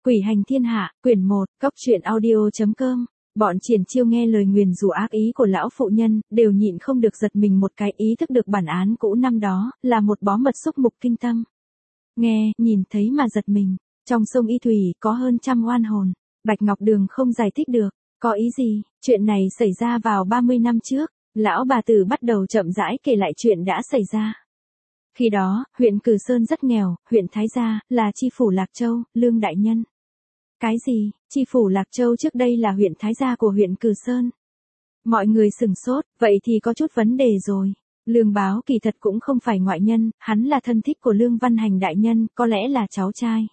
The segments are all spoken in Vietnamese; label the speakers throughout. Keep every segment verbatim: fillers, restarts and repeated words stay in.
Speaker 1: Quỷ hành thiên hạ, quyển một, cóc truyện audio chấm com. Bọn Triển Chiêu nghe lời nguyền rủa ác ý của lão phụ nhân, đều nhịn không được giật mình một cái, ý thức được bản án cũ năm đó, là một bó mật xúc mục kinh tâm. Nghe, nhìn thấy mà giật mình, trong sông Y Thủy có hơn trăm oan hồn, Bạch Ngọc Đường không giải thích được, có ý gì, chuyện này xảy ra vào ba mươi năm trước, lão bà tử bắt đầu chậm rãi kể lại chuyện đã xảy ra. Khi đó, huyện Cử Sơn rất nghèo, huyện Thái Gia, là chi phủ Lạc Châu, Lương đại nhân. Cái gì, chi phủ Lạc Châu trước đây là huyện Thái Gia của huyện Cử Sơn? Mọi người sừng sốt, vậy thì có chút vấn đề rồi. Lương Báo kỳ thật cũng không phải ngoại nhân, hắn là thân thích của Lương Văn Hành đại nhân, có lẽ là cháu trai.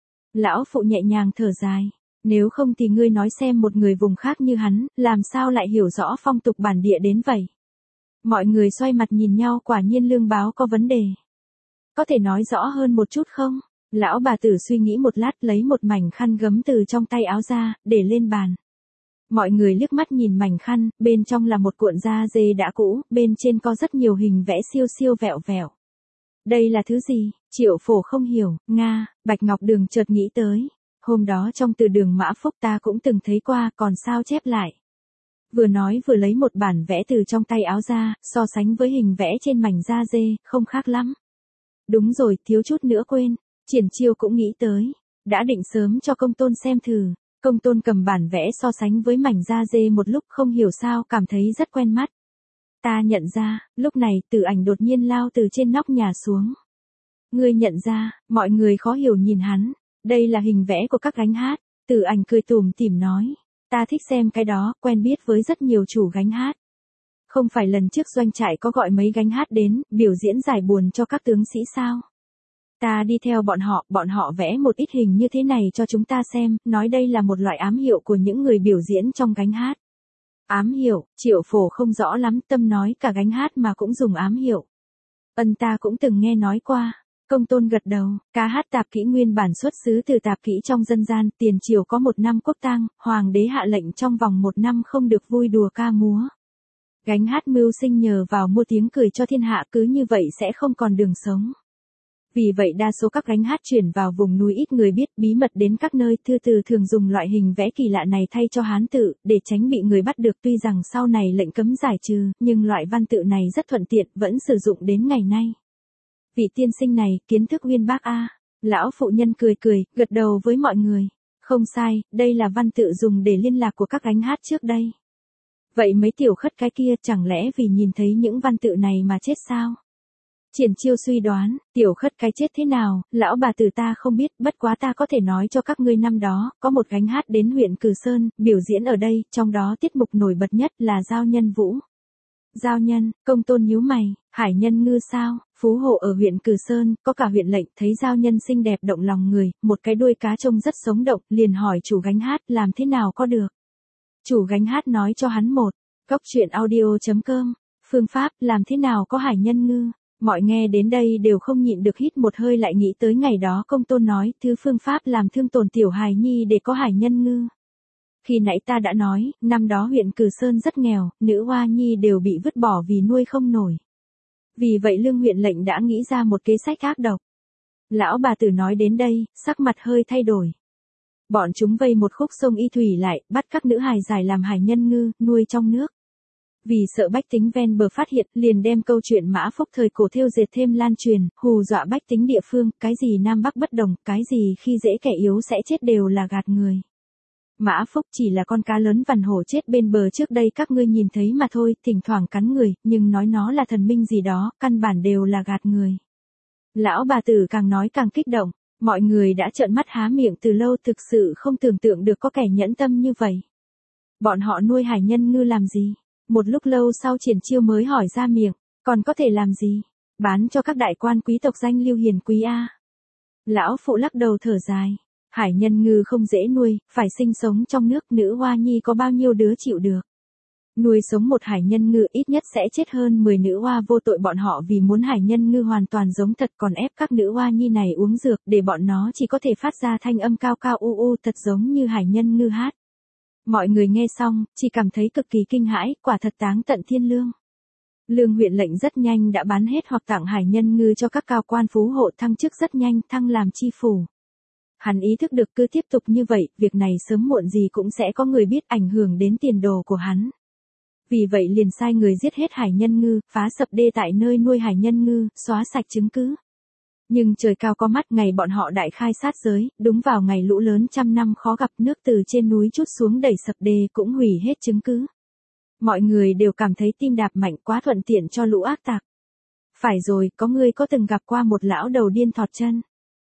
Speaker 1: Lão phụ nhẹ nhàng thở dài, nếu không thì ngươi nói xem một người vùng khác như hắn, làm sao lại hiểu rõ phong tục bản địa đến vậy? Mọi người xoay mặt nhìn nhau, quả nhiên Lương Báo có vấn đề. Có thể nói rõ hơn một chút không? Lão bà tử suy nghĩ một lát, lấy một mảnh khăn gấm từ trong tay áo ra, để lên bàn. Mọi người liếc mắt nhìn mảnh khăn, bên trong là một cuộn da dê đã cũ, bên trên có rất nhiều hình vẽ siêu siêu vẹo vẹo. Đây là thứ gì? Triệu Phổ không hiểu, Nga, Bạch Ngọc Đường chợt nghĩ tới. Hôm đó trong từ đường Mã Phúc ta cũng từng thấy qua, còn sao chép lại. Vừa nói vừa lấy một bản vẽ từ trong tay áo ra, so sánh với hình vẽ trên mảnh da dê, không khác lắm. Đúng rồi, thiếu chút nữa quên. Triển Chiêu cũng nghĩ tới, đã định sớm cho Công Tôn xem thử. Công Tôn cầm bản vẽ so sánh với mảnh da dê một lúc, không hiểu sao cảm thấy rất quen mắt. Ta nhận ra, lúc này Tử Ảnh đột nhiên lao từ trên nóc nhà xuống. Ngươi nhận ra? Mọi người khó hiểu nhìn hắn. Đây là hình vẽ của các gánh hát. Tử Ảnh cười tủm tỉm nói, ta thích xem cái đó, quen biết với rất nhiều chủ gánh hát. Không phải lần trước doanh trại có gọi mấy gánh hát đến, biểu diễn giải buồn cho các tướng sĩ sao? Ta đi theo bọn họ, bọn họ vẽ một ít hình như thế này cho chúng ta xem, nói đây là một loại ám hiệu của những người biểu diễn trong gánh hát. Ám hiệu, Triệu Phổ không rõ lắm, tâm nói cả gánh hát mà cũng dùng ám hiệu. Ân, ta cũng từng nghe nói qua. Công Tôn gật đầu, ca hát tạp kỹ nguyên bản xuất xứ từ tạp kỹ trong dân gian, tiền triều có một năm quốc tang, hoàng đế hạ lệnh trong vòng một năm không được vui đùa ca múa. Gánh hát mưu sinh nhờ vào mua tiếng cười cho thiên hạ, cứ như vậy sẽ không còn đường sống. Vì vậy đa số các gánh hát chuyển vào vùng núi ít người biết, bí mật đến các nơi, thư từ thường dùng loại hình vẽ kỳ lạ này thay cho hán tự, để tránh bị người bắt được. Tuy rằng sau này lệnh cấm giải trừ, nhưng loại văn tự này rất thuận tiện, vẫn sử dụng đến ngày nay. Vị tiên sinh này, kiến thức uyên bác a. Lão phụ nhân cười cười, gật đầu với mọi người. Không sai, đây là văn tự dùng để liên lạc của các gánh hát trước đây. Vậy mấy tiểu khất cái kia, chẳng lẽ vì nhìn thấy những văn tự này mà chết sao? Triển Chiêu suy đoán, tiểu khất cái chết thế nào, lão bà tử ta không biết, bất quá ta có thể nói cho các ngươi, năm đó, có một gánh hát đến huyện Cử Sơn, biểu diễn ở đây, trong đó tiết mục nổi bật nhất là Giao Nhân Vũ. Giao Nhân, Công Tôn nhíu mày, Hải Nhân Ngư sao? Phú hộ ở huyện Cử Sơn, có cả huyện lệnh, thấy Giao Nhân xinh đẹp động lòng người, một cái đuôi cá trông rất sống động, liền hỏi chủ gánh hát, làm thế nào có được? Chủ gánh hát nói cho hắn một, cóc truyện audio chấm com, phương pháp, làm thế nào có Hải Nhân Ngư? Mọi nghe đến đây đều không nhịn được hít một hơi, lại nghĩ tới ngày đó Công Tôn nói, thứ phương pháp làm thương tổn tiểu hài nhi để có Hải Nhân Ngư. Khi nãy ta đã nói, năm đó huyện Cử Sơn rất nghèo, nữ hoa nhi đều bị vứt bỏ vì nuôi không nổi. Vì vậy Lương huyện lệnh đã nghĩ ra một kế sách ác độc. Lão bà tử nói đến đây, sắc mặt hơi thay đổi. Bọn chúng vây một khúc sông Y Thủy lại, bắt các nữ hài giải làm Hải Nhân Ngư, nuôi trong nước. Vì sợ bách tính ven bờ phát hiện, liền đem câu chuyện Mã Phúc thời cổ thêu dệt thêm lan truyền, hù dọa bách tính địa phương, cái gì Nam Bắc bất đồng, cái gì khi dễ kẻ yếu sẽ chết đều là gạt người. Mã Phúc chỉ là con cá lớn vằn hổ chết bên bờ trước đây các ngươi nhìn thấy mà thôi, thỉnh thoảng cắn người, nhưng nói nó là thần minh gì đó, căn bản đều là gạt người. Lão bà tử càng nói càng kích động, mọi người đã trợn mắt há miệng từ lâu, thực sự không tưởng tượng được có kẻ nhẫn tâm như vậy. Bọn họ nuôi Hải Nhân Ngư làm gì? Một lúc lâu sau Triển Chiêu mới hỏi ra miệng, còn có thể làm gì? Bán cho các đại quan quý tộc danh lưu hiền quý a. Lão phụ lắc đầu thở dài, Hải Nhân Ngư không dễ nuôi, phải sinh sống trong nước, nữ hoa nhi có bao nhiêu đứa chịu được. Nuôi sống một Hải Nhân Ngư ít nhất sẽ chết hơn mười nữ hoa vô tội, bọn họ vì muốn Hải Nhân Ngư hoàn toàn giống thật còn ép các nữ hoa nhi này uống dược để bọn nó chỉ có thể phát ra thanh âm cao cao u u thật giống như Hải Nhân Ngư hát. Mọi người nghe xong, chỉ cảm thấy cực kỳ kinh hãi, quả thật táng tận thiên lương. Lương huyện lệnh rất nhanh đã bán hết hoặc tặng Hải Nhân Ngư cho các cao quan phú hộ, thăng chức rất nhanh, thăng làm chi phủ. Hắn ý thức được cứ tiếp tục như vậy, việc này sớm muộn gì cũng sẽ có người biết, ảnh hưởng đến tiền đồ của hắn. Vì vậy liền sai người giết hết hải nhân ngư, phá sập đê tại nơi nuôi hải nhân ngư, xóa sạch chứng cứ. Nhưng trời cao có mắt, ngày bọn họ đại khai sát giới, đúng vào ngày lũ lớn trăm năm khó gặp, nước từ trên núi trút xuống đẩy sập đê cũng hủy hết chứng cứ. Mọi người đều cảm thấy tim đạp mạnh, quá thuận tiện cho lũ ác tặc. Phải rồi, có người có từng gặp qua một lão đầu điên thọt chân?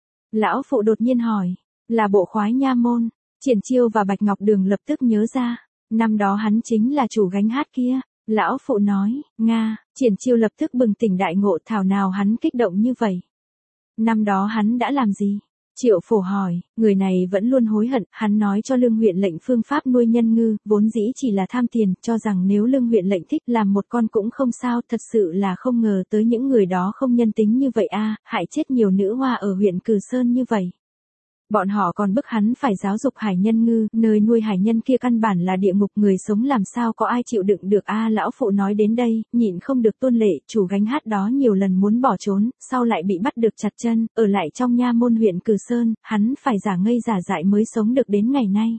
Speaker 1: Lão phụ đột nhiên hỏi. Là bộ khoái nha môn. Triển Chiêu và Bạch Ngọc Đường lập tức nhớ ra. Năm đó hắn chính là chủ gánh hát kia. Lão phụ nói, Nga. Triển Chiêu lập tức bừng tỉnh đại ngộ, thảo nào hắn kích động như vậy. Năm đó hắn đã làm gì? Triệu Phổ hỏi, người này vẫn luôn hối hận, hắn nói cho Lương huyện lệnh phương pháp nuôi nhân ngư, vốn dĩ chỉ là tham tiền, cho rằng nếu Lương huyện lệnh thích làm một con cũng không sao, thật sự là không ngờ tới những người đó không nhân tính như vậy a, hại chết nhiều nữ hoa ở huyện Cử Sơn như vậy. Bọn họ còn bức hắn phải giáo dục hải nhân ngư, nơi nuôi hải nhân kia căn bản là địa ngục, người sống làm sao có ai chịu đựng được a. Lão phụ nói đến đây, nhịn không được tuôn lệ, chủ gánh hát đó nhiều lần muốn bỏ trốn, sau lại bị bắt được chặt chân, ở lại trong nha môn huyện Cử Sơn, hắn phải giả ngây giả dại mới sống được đến ngày nay.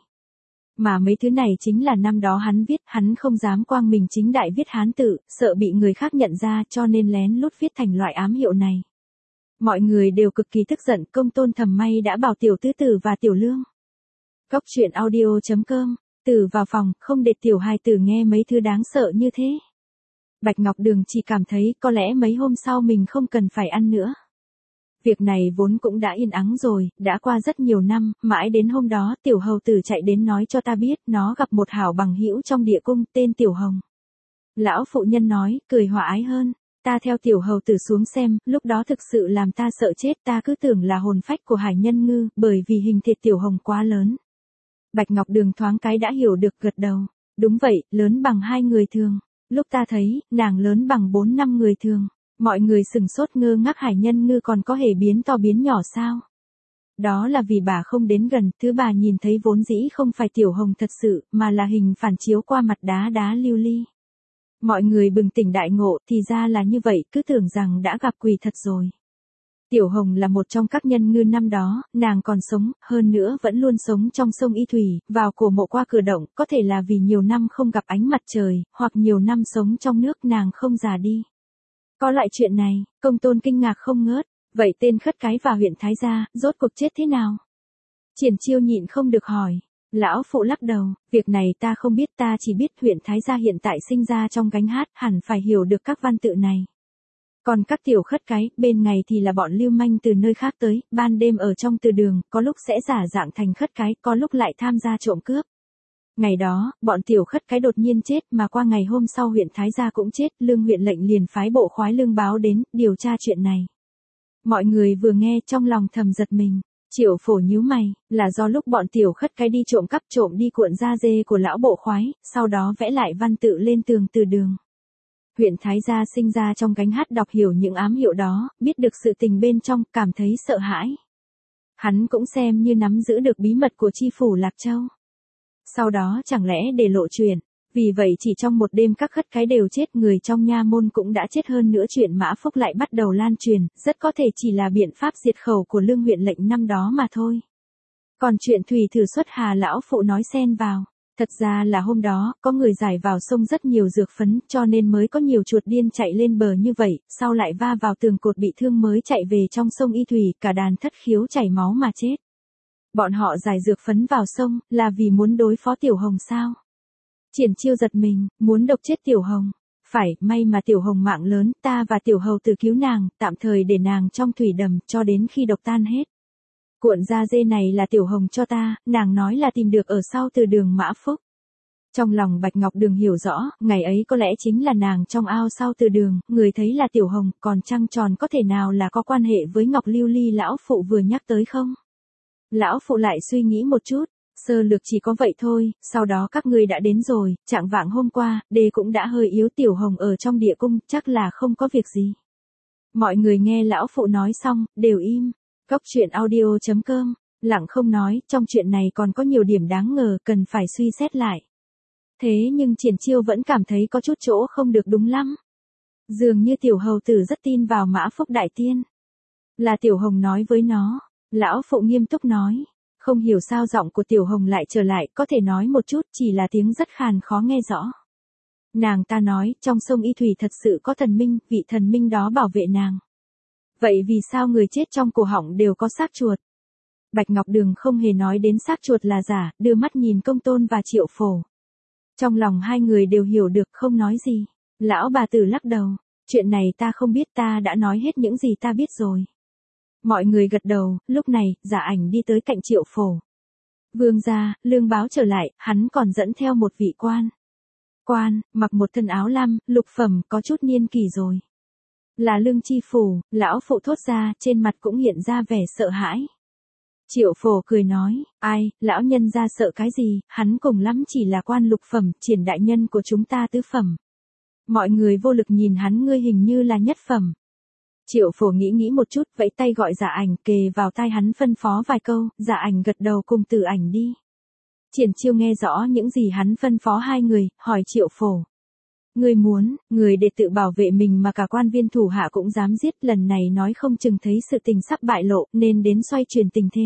Speaker 1: Mà mấy thứ này chính là năm đó hắn viết, hắn không dám quang mình chính đại viết Hán tự, sợ bị người khác nhận ra, cho nên lén lút viết thành loại ám hiệu này. Mọi người đều cực kỳ tức giận, Công Tôn Thầm May đã bảo Tiểu Tứ Tử và Tiểu Lương. Cốc truyện audio chấm com, Tử vào phòng, không để tiểu hài tử nghe mấy thứ đáng sợ như thế. Bạch Ngọc Đường chỉ cảm thấy có lẽ mấy hôm sau mình không cần phải ăn nữa. Việc này vốn cũng đã yên ắng rồi, đã qua rất nhiều năm, mãi đến hôm đó Tiểu Hầu Tử chạy đến nói cho ta biết nó gặp một hảo bằng hữu trong địa cung tên Tiểu Hồng. Lão phụ nhân nói, cười hòa ái hơn. Ta theo Tiểu Hầu Tử xuống xem, lúc đó thực sự làm ta sợ chết, ta cứ tưởng là hồn phách của hải nhân ngư, bởi vì hình thịt Tiểu Hồng quá lớn. Bạch Ngọc Đường thoáng cái đã hiểu được, gật đầu. Đúng vậy, lớn bằng hai người thường. Lúc ta thấy, nàng lớn bằng bốn năm người thường. Mọi người sừng sốt ngơ ngác, hải nhân ngư còn có hề biến to biến nhỏ sao? Đó là vì bà không đến gần, thứ bà nhìn thấy vốn dĩ không phải Tiểu Hồng thật sự, mà là hình phản chiếu qua mặt đá đá lưu ly. Mọi người bừng tỉnh đại ngộ, thì ra là như vậy, cứ tưởng rằng đã gặp quỷ thật rồi. Tiểu Hồng là một trong các nhân ngư năm đó, nàng còn sống, hơn nữa vẫn luôn sống trong sông Y Thủy, vào cổ mộ qua cửa động, có thể là vì nhiều năm không gặp ánh mặt trời, hoặc nhiều năm sống trong nước nàng không già đi. Có loại chuyện này, Công Tôn kinh ngạc không ngớt, vậy tên khất cái và huyện Thái Gia, rốt cuộc chết thế nào? Triển Chiêu nhịn không được hỏi. Lão phụ lắc đầu, việc này ta không biết, ta chỉ biết huyện Thái Gia hiện tại sinh ra trong gánh hát, hẳn phải hiểu được các văn tự này. Còn các tiểu khất cái, bên ngày thì là bọn lưu manh từ nơi khác tới, ban đêm ở trong từ đường, có lúc sẽ giả dạng thành khất cái, có lúc lại tham gia trộm cướp. Ngày đó, bọn tiểu khất cái đột nhiên chết, mà qua ngày hôm sau huyện Thái Gia cũng chết, Lương huyện lệnh liền phái bộ khoái Lương báo đến, điều tra chuyện này. Mọi người vừa nghe trong lòng thầm giật mình. Triệu Phổ nhíu mày, là do lúc bọn tiểu khất cái đi trộm cắp trộm đi cuộn da dê của lão bộ khoái, sau đó vẽ lại văn tự lên tường từ đường. Huyện Thái Gia sinh ra trong gánh hát đọc hiểu những ám hiệu đó, biết được sự tình bên trong, cảm thấy sợ hãi. Hắn cũng xem như nắm giữ được bí mật của chi phủ Lạc Châu. Sau đó chẳng lẽ để lộ truyền, vì vậy chỉ trong một đêm các khất cái đều chết, người trong nha môn cũng đã chết, hơn nữa chuyện Mã Phúc lại bắt đầu lan truyền, rất có thể chỉ là biện pháp diệt khẩu của Lương huyện lệnh năm đó mà thôi. Còn chuyện thủy thử xuất hà lão phụ nói xen vào, thật ra là hôm đó, có người giải vào sông rất nhiều dược phấn, cho nên mới có nhiều chuột điên chạy lên bờ như vậy, sau lại va vào tường cột bị thương mới chạy về trong sông Y Thủy, cả đàn thất khiếu chảy máu mà chết. Bọn họ giải dược phấn vào sông, là vì muốn đối phó Tiểu Hồng sao? Triển Chiêu giật mình, muốn độc chết Tiểu Hồng. Phải, may mà Tiểu Hồng mạng lớn, ta và Tiểu Hầu Tử cứu nàng, tạm thời để nàng trong thủy đầm, cho đến khi độc tan hết. Cuộn da dê này là Tiểu Hồng cho ta, nàng nói là tìm được ở sau từ đường Mã Phúc. Trong lòng Bạch Ngọc Đường hiểu rõ, ngày ấy có lẽ chính là nàng trong ao sau từ đường, người thấy là Tiểu Hồng, còn trăng tròn có thể nào là có quan hệ với Ngọc Lưu Ly lão phụ vừa nhắc tới không? Lão phụ lại suy nghĩ một chút. Sơ lược chỉ có vậy thôi, sau đó các ngươi đã đến rồi, trạng vạng hôm qua, đê cũng đã hơi yếu, Tiểu Hồng ở trong địa cung, chắc là không có việc gì. Mọi người nghe lão phụ nói xong, đều im. Cốc truyện audio chấm com, lặng không nói, trong chuyện này còn có nhiều điểm đáng ngờ, cần phải suy xét lại. Thế nhưng Triển Chiêu vẫn cảm thấy có chút chỗ không được đúng lắm. Dường như Tiểu Hầu Tử rất tin vào Mã Phúc Đại Tiên. Là Tiểu Hồng nói với nó. Lão phụ nghiêm túc nói, Không hiểu sao giọng của Tiểu Hồng lại trở lại, có thể nói một chút, chỉ là tiếng rất khàn khó nghe rõ. Nàng ta nói, trong sông Y Thủy thật sự có thần minh, vị thần minh đó bảo vệ nàng. Vậy vì sao người chết trong cổ họng đều có xác chuột? Bạch Ngọc Đường không hề nói đến xác chuột là giả, đưa mắt nhìn Công Tôn và Triệu Phổ. Trong lòng hai người đều hiểu được, không nói gì. Lão bà tử lắc đầu, chuyện này ta không biết, ta đã nói hết những gì ta biết rồi. Mọi người gật đầu, lúc này, Dạ Ảnh đi tới cạnh Triệu Phổ. Vương gia, Lương Báo trở lại, hắn còn dẫn theo một vị quan. Quan, mặc một thân áo lam, lục phẩm, có chút niên kỷ rồi. Là Lương Chi Phủ, lão phụ thốt ra, trên mặt cũng hiện ra vẻ sợ hãi. Triệu Phổ cười nói, ai, lão nhân ra sợ cái gì, hắn cùng lắm chỉ là quan lục phẩm, Triển đại nhân của chúng ta tứ phẩm. Mọi người vô lực nhìn hắn, ngươi hình như là nhất phẩm. Triệu Phổ nghĩ nghĩ một chút, vẫy tay gọi Dạ Ảnh, kề vào tai hắn phân phó vài câu, Dạ Ảnh gật đầu cùng Tử Ảnh đi. Triển Chiêu nghe rõ những gì hắn phân phó hai người, hỏi Triệu Phổ. Ngươi muốn, người để tự bảo vệ mình mà cả quan viên thủ hạ cũng dám giết, lần này nói không chừng thấy sự tình sắp bại lộ, nên đến xoay chuyển tình thế.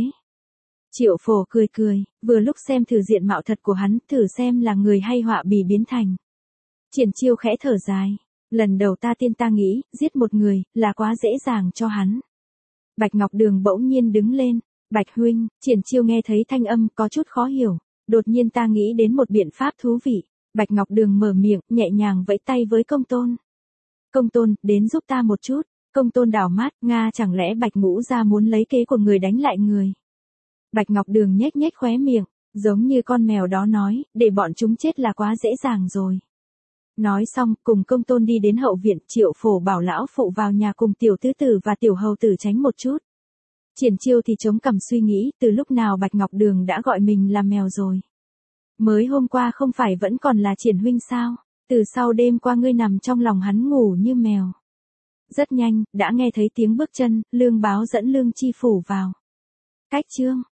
Speaker 1: Triệu Phổ cười cười, vừa lúc xem thử diện mạo thật của hắn, thử xem là người hay họa bì biến thành. Triển Chiêu khẽ thở dài. Lần đầu ta tiên ta nghĩ, giết một người, là quá dễ dàng cho hắn. Bạch Ngọc Đường bỗng nhiên đứng lên. Bạch huynh, Triển Chiêu nghe thấy thanh âm, có chút khó hiểu. Đột nhiên ta nghĩ đến một biện pháp thú vị. Bạch Ngọc Đường mở miệng, nhẹ nhàng vẫy tay với Công Tôn. Công Tôn, đến giúp ta một chút. Công Tôn đảo mắt, Nga chẳng lẽ Bạch Ngũ gia muốn lấy kế của người đánh lại người. Bạch Ngọc Đường nhếch nhếch khóe miệng, giống như con mèo đó nói, để bọn chúng chết là quá dễ dàng rồi. Nói xong, cùng Công Tôn đi đến hậu viện, Triệu Phổ bảo lão phụ vào nhà cùng tiểu tứ tử và tiểu hầu tử tránh một chút. Triển Chiêu thì chống cằm suy nghĩ, từ lúc nào Bạch Ngọc Đường đã gọi mình là mèo rồi. Mới hôm qua không phải vẫn còn là Triển huynh sao, từ sau đêm qua ngươi nằm trong lòng hắn ngủ như mèo. Rất nhanh, đã nghe thấy tiếng bước chân, Lương Báo dẫn Lương Chi Phủ vào. Cách chương